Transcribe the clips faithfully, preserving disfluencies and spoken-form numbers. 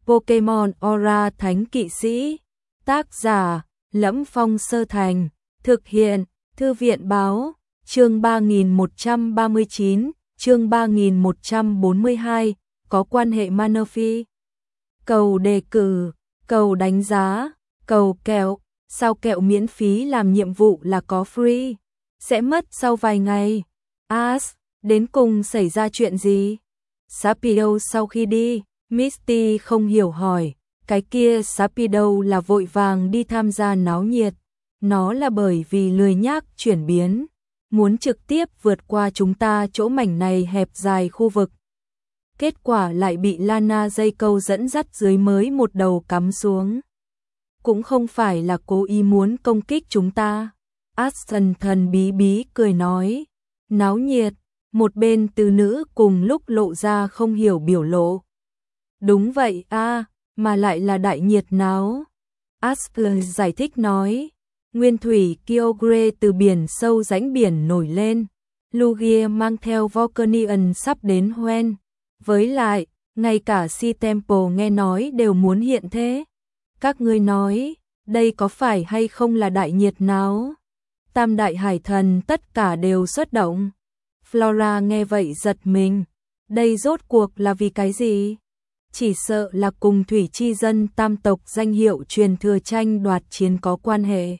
Pokemon Aura Thánh Kỵ Sĩ. Tác giả: Lẫm Phong Sơ Thành. Thực hiện: Thư viện báo. Chương ba nghìn một trăm ba mươi chín, chương ba nghìn một trăm bốn mươi hai, có quan hệ Manaphy. Cầu đề cử, cầu đánh giá, cầu kẹo, sao kẹo miễn phí làm nhiệm vụ là có free, sẽ mất sau vài ngày. As, đến cùng xảy ra chuyện gì? Sharpedo sau khi đi, Misty không hiểu hỏi, cái kia Sharpedo là vội vàng đi tham gia náo nhiệt, nó là bởi vì lười nhác chuyển biến, muốn trực tiếp vượt qua chúng ta chỗ mảnh này hẹp dài khu vực. Kết quả lại bị Lana dây câu dẫn dắt dưới mới một đầu cắm xuống. Cũng không phải là cố ý muốn công kích chúng ta. Aston thần bí bí cười nói, náo nhiệt, một bên từ nữ cùng lúc lộ ra không hiểu biểu lộ. Đúng vậy a, à, mà lại là đại nhiệt náo. Aston giải thích nói, nguyên thủy Kyogre từ biển sâu rãnh biển nổi lên, Lugia mang theo Volcanion sắp đến Hoenn. Với lại, ngay cả Si Temple nghe nói đều muốn hiện thế. Các ngươi nói, đây có phải hay không là đại nhiệt náo? Tam đại hải thần tất cả đều xuất động. Flora nghe vậy giật mình. Đây rốt cuộc là vì cái gì? Chỉ sợ là cùng thủy chi dân tam tộc danh hiệu truyền thừa tranh đoạt chiến có quan hệ.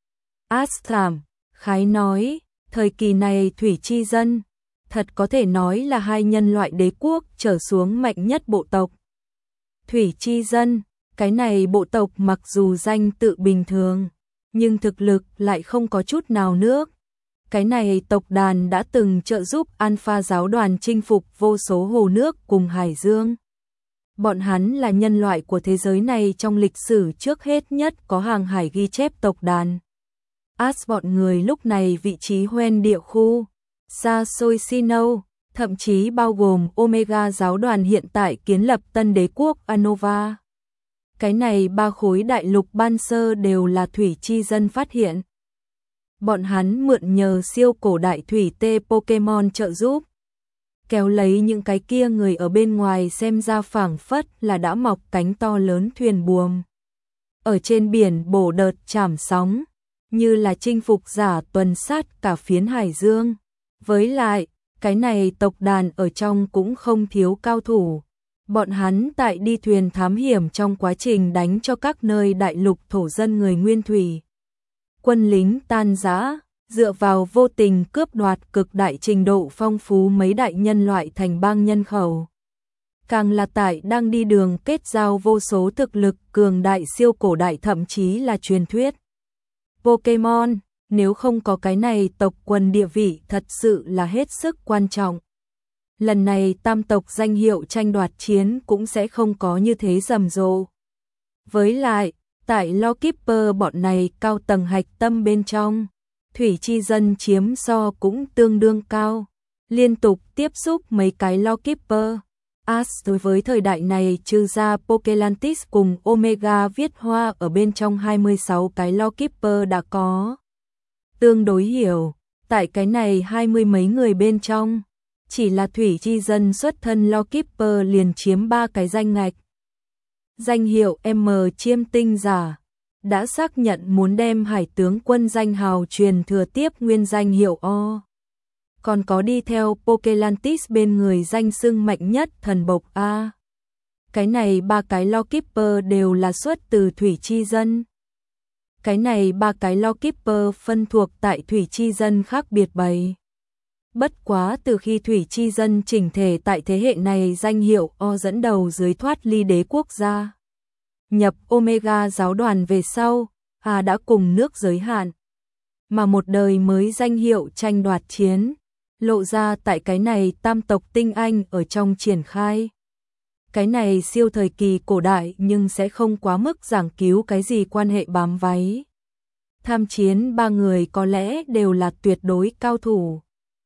Astham, khái nói, thời kỳ này thủy chi dân, thật có thể nói là hai nhân loại đế quốc trở xuống mạnh nhất bộ tộc. Thủy chi dân, cái này bộ tộc mặc dù danh tự bình thường, nhưng thực lực lại không có chút nào nước. Cái này tộc đàn đã từng trợ giúp Alpha giáo đoàn chinh phục vô số hồ nước cùng hải dương. Bọn hắn là nhân loại của thế giới này trong lịch sử trước hết nhất có hàng hải ghi chép tộc đàn. As bọn người lúc này vị trí Hoenn địa khu, xa xôi Sinnoh, thậm chí bao gồm Omega giáo đoàn hiện tại kiến lập tân đế quốc Unova. Cái này ba khối đại lục ban sơ đều là thủy chi dân phát hiện. Bọn hắn mượn nhờ siêu cổ đại thủy tê Pokemon trợ giúp, kéo lấy những cái kia người ở bên ngoài xem ra phảng phất là đã mọc cánh to lớn thuyền buồm. Ở trên biển bổ đợt chảm sóng, như là chinh phục giả tuần sát cả phiến hải dương. Với lại, cái này tộc đàn ở trong cũng không thiếu cao thủ. Bọn hắn tại đi thuyền thám hiểm trong quá trình đánh cho các nơi đại lục thổ dân người nguyên thủy. Quân lính tan rã, dựa vào vô tình cướp đoạt cực đại trình độ phong phú mấy đại nhân loại thành bang nhân khẩu. Càng là tại đang đi đường kết giao vô số thực lực cường đại siêu cổ đại thậm chí là truyền thuyết. Pokemon, nếu không có cái này tộc quần địa vị thật sự là hết sức quan trọng. Lần này tam tộc danh hiệu tranh đoạt chiến cũng sẽ không có như thế rầm rộ. Với lại, tại Lawkeeper bọn này cao tầng hạch tâm bên trong, thủy chi dân chiếm so cũng tương đương cao. Liên tục tiếp xúc mấy cái Lawkeeper. As đối với thời đại này trừ ra Pokelantis cùng Omega viết hoa ở bên trong hai mươi sáu cái Lawkeeper đã có. Tương đối hiểu, tại cái này hai mươi mấy người bên trong, chỉ là thủy chi dân xuất thân Lawkeeper liền chiếm ba cái danh ngạch. Danh hiệu M chiêm tinh giả, đã xác nhận muốn đem hải tướng quân danh hào truyền thừa tiếp nguyên danh hiệu O. Còn có đi theo Pokelantis bên người danh xưng mạnh nhất thần bộc A. Cái này ba cái Lawkeeper đều là xuất từ thủy chi dân. Cái này ba cái Lawkeeper phân thuộc tại thủy chi dân khác biệt bầy. Bất quá từ khi thủy chi dân chỉnh thể tại thế hệ này danh hiệu O dẫn đầu dưới thoát ly đế quốc gia. Nhập Omega giáo đoàn về sau, A đã cùng nước giới hạn. Mà một đời mới danh hiệu tranh đoạt chiến, lộ ra tại cái này tam tộc tinh anh ở trong triển khai. Cái này siêu thời kỳ cổ đại nhưng sẽ không quá mức giảng cứu cái gì quan hệ bám váy. Tham chiến ba người có lẽ đều là tuyệt đối cao thủ.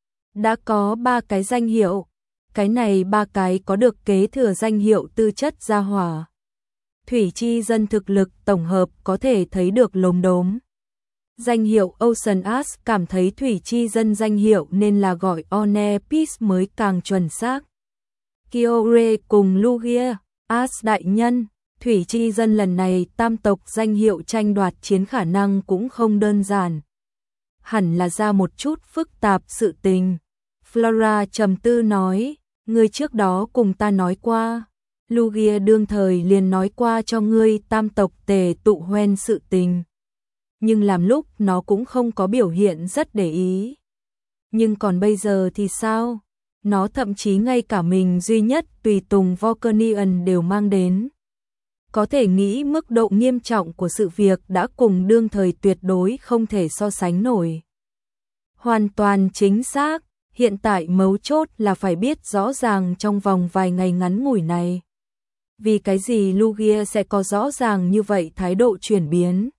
Đã có ba cái danh hiệu, cái này ba cái có được kế thừa danh hiệu tư chất gia hỏa. Thủy chi dân thực lực tổng hợp có thể thấy được lốm đốm. Danh hiệu Ocean Ash cảm thấy thủy chi dân danh hiệu nên là gọi One Piece mới càng chuẩn xác. Kyogre cùng Lugia, As đại nhân, Thủy Chi Dân lần này tam tộc danh hiệu tranh đoạt chiến khả năng cũng không đơn giản. Hẳn là ra một chút phức tạp sự tình. Flora trầm tư nói, ngươi trước đó cùng ta nói qua, Lugia đương thời liền nói qua cho ngươi tam tộc tề tụ hoen sự tình. Nhưng làm lúc nó cũng không có biểu hiện rất để ý. Nhưng còn bây giờ thì sao? Nó thậm chí ngay cả mình duy nhất tùy tùng Vulcanian đều mang đến. Có thể nghĩ mức độ nghiêm trọng của sự việc đã cùng đương thời tuyệt đối không thể so sánh nổi. Hoàn toàn chính xác, hiện tại mấu chốt là phải biết rõ ràng trong vòng vài ngày ngắn ngủi này. Vì cái gì Lugia sẽ có rõ ràng như vậy thái độ chuyển biến?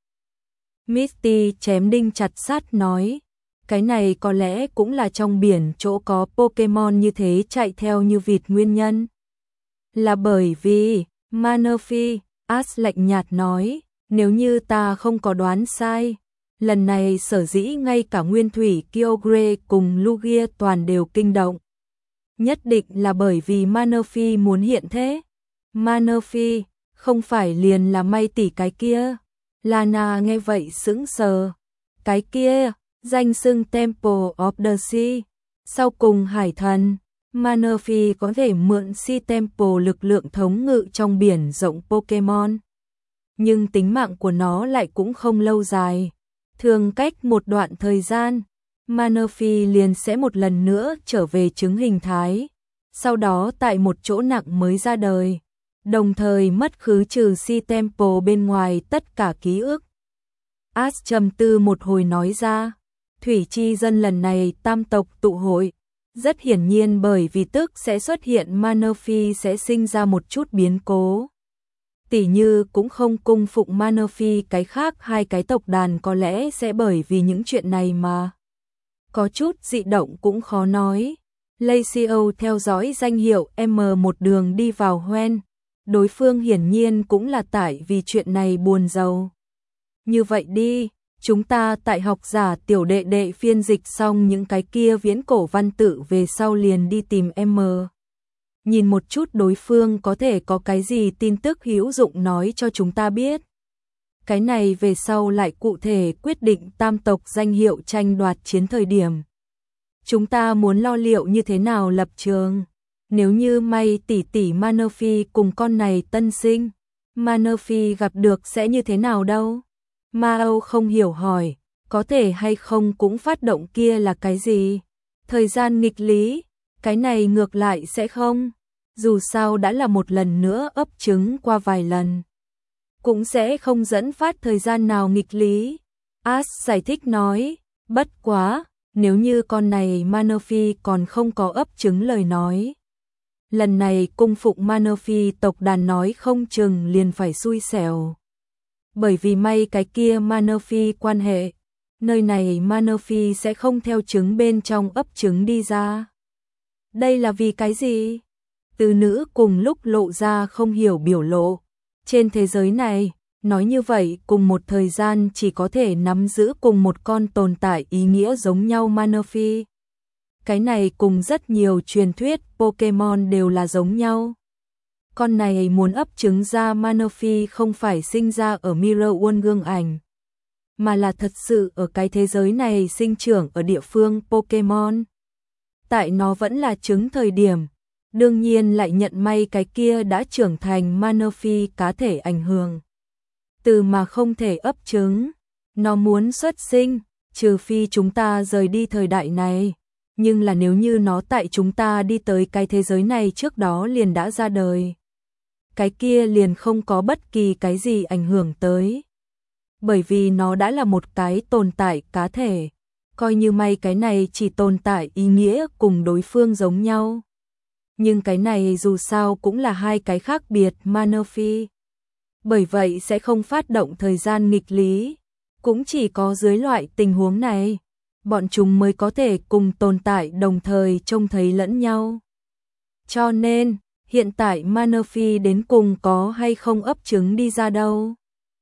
Misty chém đinh chặt sắt nói, cái này có lẽ cũng là trong biển chỗ có Pokemon như thế chạy theo như vịt nguyên nhân. Là bởi vì, Manaphy, Ash lạnh nhạt nói, nếu như ta không có đoán sai, lần này sở dĩ ngay cả Nguyên Thủy Kyogre cùng Lugia toàn đều kinh động. Nhất định là bởi vì Manaphy muốn hiện thế. Manaphy, không phải liền là May tỷ cái kia. Lana nghe vậy sững sờ. Cái kia, danh xưng Temple of the Sea. Sau cùng hải thần, Manaphy có thể mượn Sea Temple lực lượng thống ngự trong biển rộng Pokemon. Nhưng tính mạng của nó lại cũng không lâu dài. Thường cách một đoạn thời gian, Manaphy liền sẽ một lần nữa trở về trứng hình thái. Sau đó tại một chỗ nặng mới ra đời. Đồng thời mất khứ trừ Sea Temple bên ngoài tất cả ký ức. Ash trầm tư một hồi nói ra, Thủy Chi Dân lần này tam tộc tụ hội, rất hiển nhiên bởi vì tức sẽ xuất hiện Manaphy sẽ sinh ra một chút biến cố. Tỉ như cũng không cung phụng Manaphy, cái khác hai cái tộc đàn có lẽ sẽ bởi vì những chuyện này mà có chút dị động cũng khó nói. Lacio theo dõi danh hiệu M một đường đi vào Hoenn. Đối phương hiển nhiên cũng là tại vì chuyện này buồn rầu. Như vậy đi, chúng ta tại học giả tiểu đệ đệ phiên dịch xong những cái kia viễn cổ văn tự về sau liền đi tìm M. Nhìn một chút đối phương có thể có cái gì tin tức hữu dụng nói cho chúng ta biết. Cái này về sau lại cụ thể quyết định tam tộc danh hiệu tranh đoạt chiến thời điểm. Chúng ta muốn lo liệu như thế nào lập trường. Nếu như May tỷ tỷ Manaphy cùng con này tân sinh, Manaphy gặp được sẽ như thế nào đâu? Mao không hiểu hỏi, có thể hay không cũng phát động kia là cái gì? Thời gian nghịch lý, cái này ngược lại sẽ không. Dù sao đã là một lần nữa ấp trứng qua vài lần. Cũng sẽ không dẫn phát thời gian nào nghịch lý. Ash giải thích nói, bất quá, nếu như con này Manaphy còn không có ấp trứng lời nói. Lần này cung phụng Manaphy tộc đàn nói không chừng liền phải xui xẻo. Bởi vì may cái kia Manaphy quan hệ, nơi này Manaphy sẽ không theo trứng bên trong ấp trứng đi ra. Đây là vì cái gì? Từ nữ cùng lúc lộ ra không hiểu biểu lộ. Trên thế giới này, nói như vậy cùng một thời gian chỉ có thể nắm giữ cùng một con tồn tại ý nghĩa giống nhau Manaphy. Cái này cùng rất nhiều truyền thuyết Pokemon đều là giống nhau. Con này muốn ấp trứng ra Manaphy không phải sinh ra ở Mirror World gương ảnh, mà là thật sự ở cái thế giới này sinh trưởng ở địa phương Pokemon. Tại nó vẫn là trứng thời điểm, đương nhiên lại nhận may cái kia đã trưởng thành Manaphy cá thể ảnh hưởng. Từ mà không thể ấp trứng, nó muốn xuất sinh, trừ phi chúng ta rời đi thời đại này. Nhưng là nếu như nó tại chúng ta đi tới cái thế giới này trước đó liền đã ra đời, cái kia liền không có bất kỳ cái gì ảnh hưởng tới. Bởi vì nó đã là một cái tồn tại cá thể, coi như may cái này chỉ tồn tại ý nghĩa cùng đối phương giống nhau. Nhưng cái này dù sao cũng là hai cái khác biệt Manaphy. Bởi vậy sẽ không phát động thời gian nghịch lý. Cũng chỉ có dưới loại tình huống này, bọn chúng mới có thể cùng tồn tại đồng thời trông thấy lẫn nhau. Cho nên, hiện tại Manaphy đến cùng có hay không ấp trứng đi ra đâu?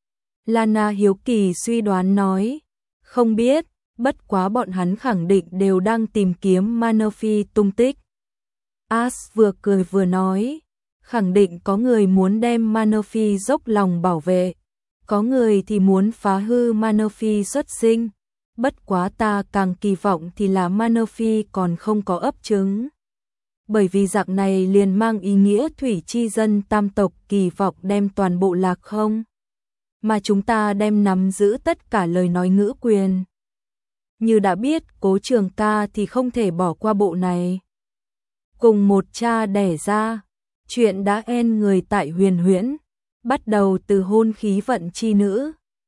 Lana hiếu kỳ suy đoán nói, không biết, bất quá bọn hắn khẳng định đều đang tìm kiếm Manaphy tung tích. Ash vừa cười vừa nói, Khẳng định có người muốn đem Manaphy dốc lòng bảo vệ, có người thì muốn phá hư Manaphy xuất sinh. Bất quá ta càng kỳ vọng thì là Manaphy còn không có ấp trứng. Bởi vì dạng này liền mang ý nghĩa thủy chi dân tam tộc kỳ vọng đem toàn bộ lạc không. Mà chúng ta đem nắm giữ tất cả lời nói ngữ quyền. Như đã biết Cố Trường Ca thì không thể bỏ qua bộ này. Cùng một cha đẻ ra, chuyện đã en người tại Huyền Huyễn, bắt đầu từ hôn khí vận chi nữ,